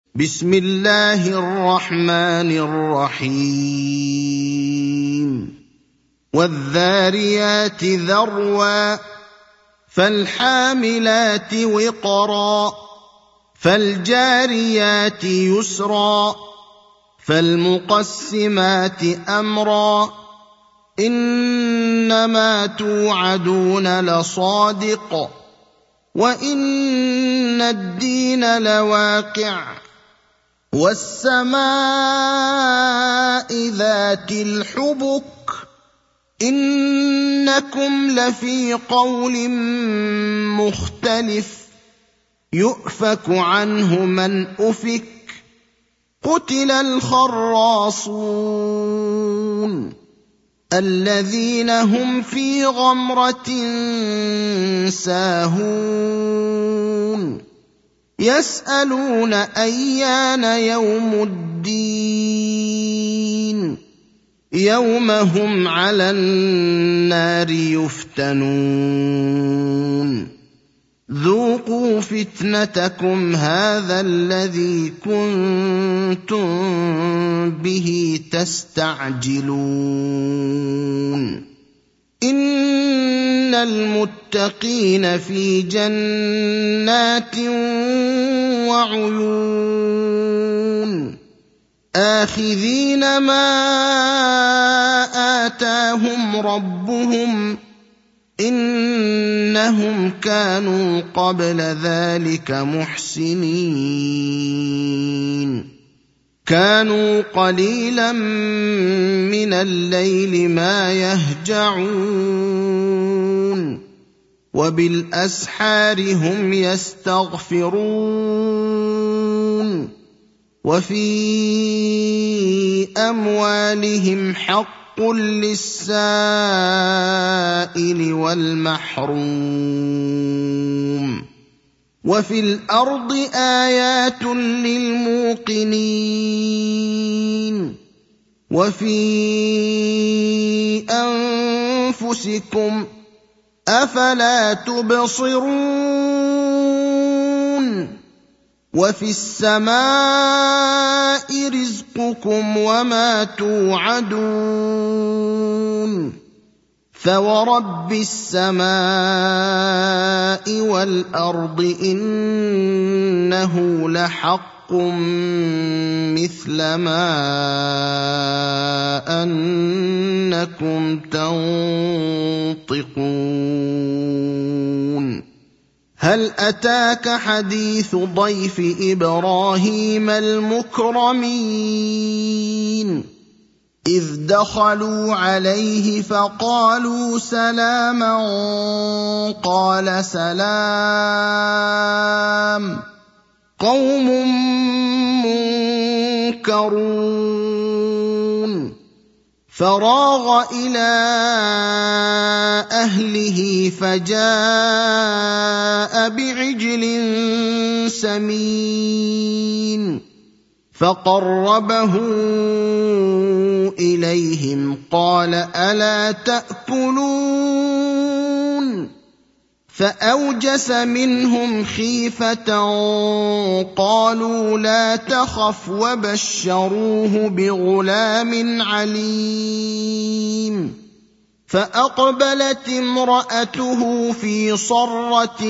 بسم الله الرحمن الرحيم والذاريات ذروا فالحاملات وقرا فالجاريات يسرا فالمقسمات أمرا إنما توعدون لصادق وإن الدين لواقع والسماء ذات الحبك إنكم لفي قول مختلف يؤفك عنه من أفك قتل الخراصون الذين هم في غمرة ساهون يسألون أيان يوم الدين يوم هم على النار يفتنون ذوقوا فتنتكم هذا الذي كنتم به تستعجلون إن المتقين في جنات وعيون آخذين ما آتاهم ربهم إنهم كانوا قبل ذلك محسنين كانوا قليلا من الليل ما يهجعون وبالأسحار هم يستغفرون وفي أموالهم حق للسائل والمحروم وفي الأرض آيات للموقنين وفي أنفسكم أفلا تبصرون وفي السماء رزقكم وما توعدون فورب السماء والأرض إنه لحق مثل ما أنكم تنطقون هل أتاك حديث ضيف إبراهيم المكرمين إذ دخلوا عليه فقالوا سلاما قال سلام قوم منكرون فراغ إلى أهله فجاء بعجل سمين فقربه إليهم قال ألا تأكلون فأوجس منهم خيفة قالوا لا تخف وبشروه بغلام عليم فأقبلت امرأته في صرة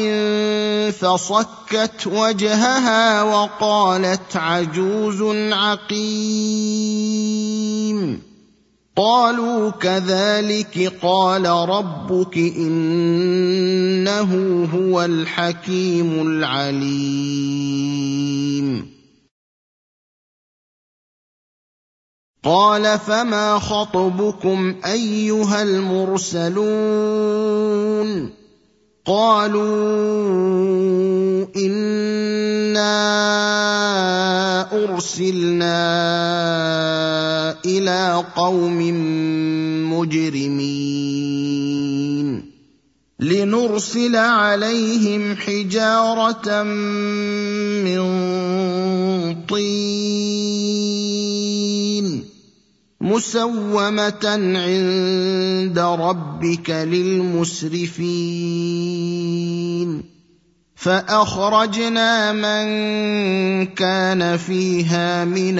فصكت وجهها وقالت عجوز عقيم قالوا كذلك قال ربك إنه هو الحكيم العليم قال فما خطبكم أيها المرسلون قالوا إنا أرسلنا إلى قوم مجرمين لنرسل عليهم حجارة من طين مسومة عند ربك للمسرفين فأخرجنا من كان فيها من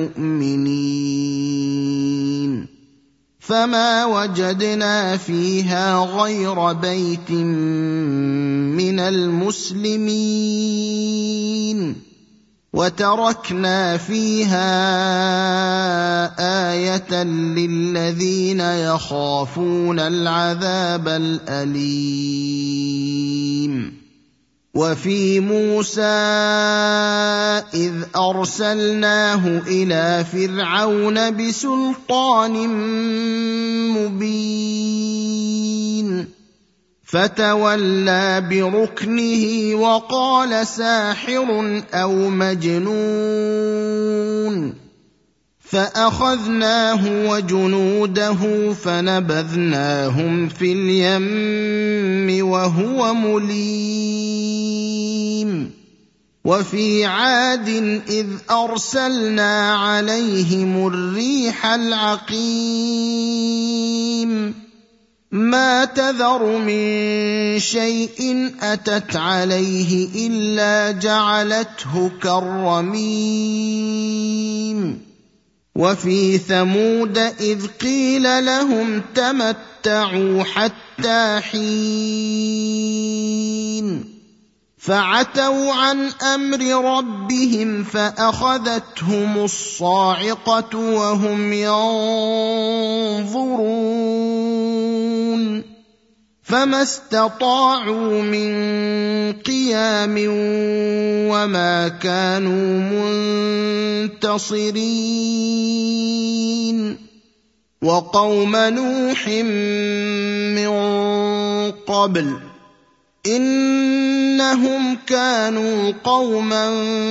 المؤمنين فما وجدنا فيها غير بيت من المسلمين وتركنا فيها آية للذين يخافون العذاب الأليم وفي موسى إذ أرسلناه إلى فرعون بسلطان مبين فتولى بركنه وقال ساحر أو مجنون فأخذناه وجنوده فنبذناهم في اليم وهو مليم وفي عاد إذ أرسلنا عليهم الريح العقيم ما تذر من شيء أتت عليه إلا جعلته كالرميم وفي ثمود إذ قيل لهم تمتعوا حتى حين فعتوا عن أمر ربهم فأخذتهم الصاعقة وهم ينظرون فما استطاعوا من قيام وما كانوا منتصرين وقوم نوح من قبل إنهم كانوا قوما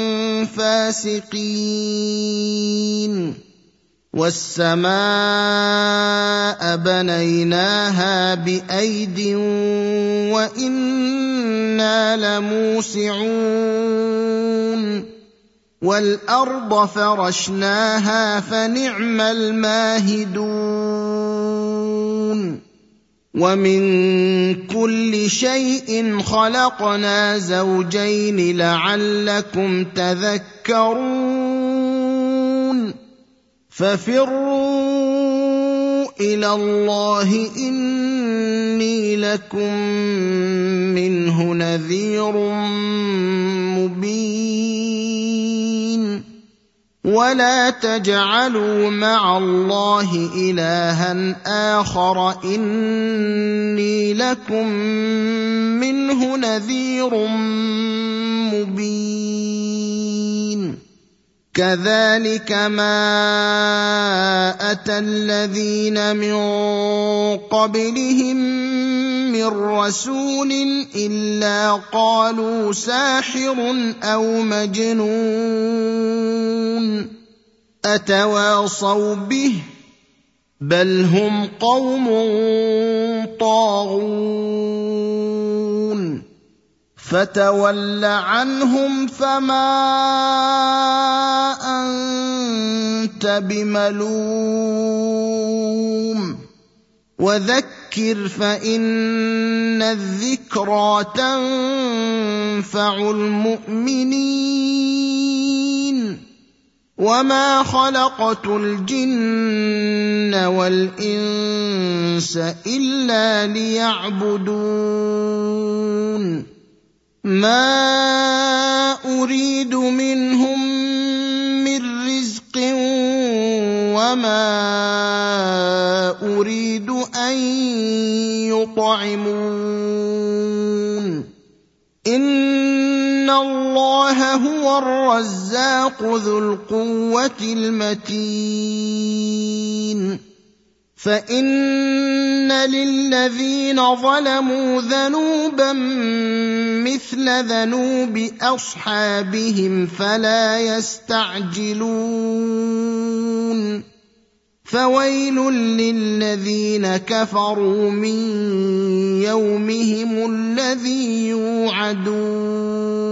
فاسقين والسماء بنيناها بأيد وإنا لموسعون والأرض فرشناها فنعم الماهدون ومن كل شيء خلقنا زوجين لعلكم تذكرون ففروا إلى الله إني لكم منه نذير مبين ولا تجعلوا مع الله إلها آخر إني لكم منه نذير مبين كذلك ما أتى الذين من قبلهم من رسول إلا قالوا ساحر أو مجنون أتواصوا به بل هم قوم طاغون فتول عنهم فما أنت بملوم وذكر فإن الذكرى تنفع المؤمنين وما خلقت الجن والإنس إلا ليعبدون ما أريد منهم من رزق وما أريد أن يطعمون إن الله هو الرزاق ذو القوة المتين فإن للذين ظلموا ذنوبا مثل ذنوب أصحابهم فلا يستعجلون فويل للذين كفروا من يومهم الذي يوعدون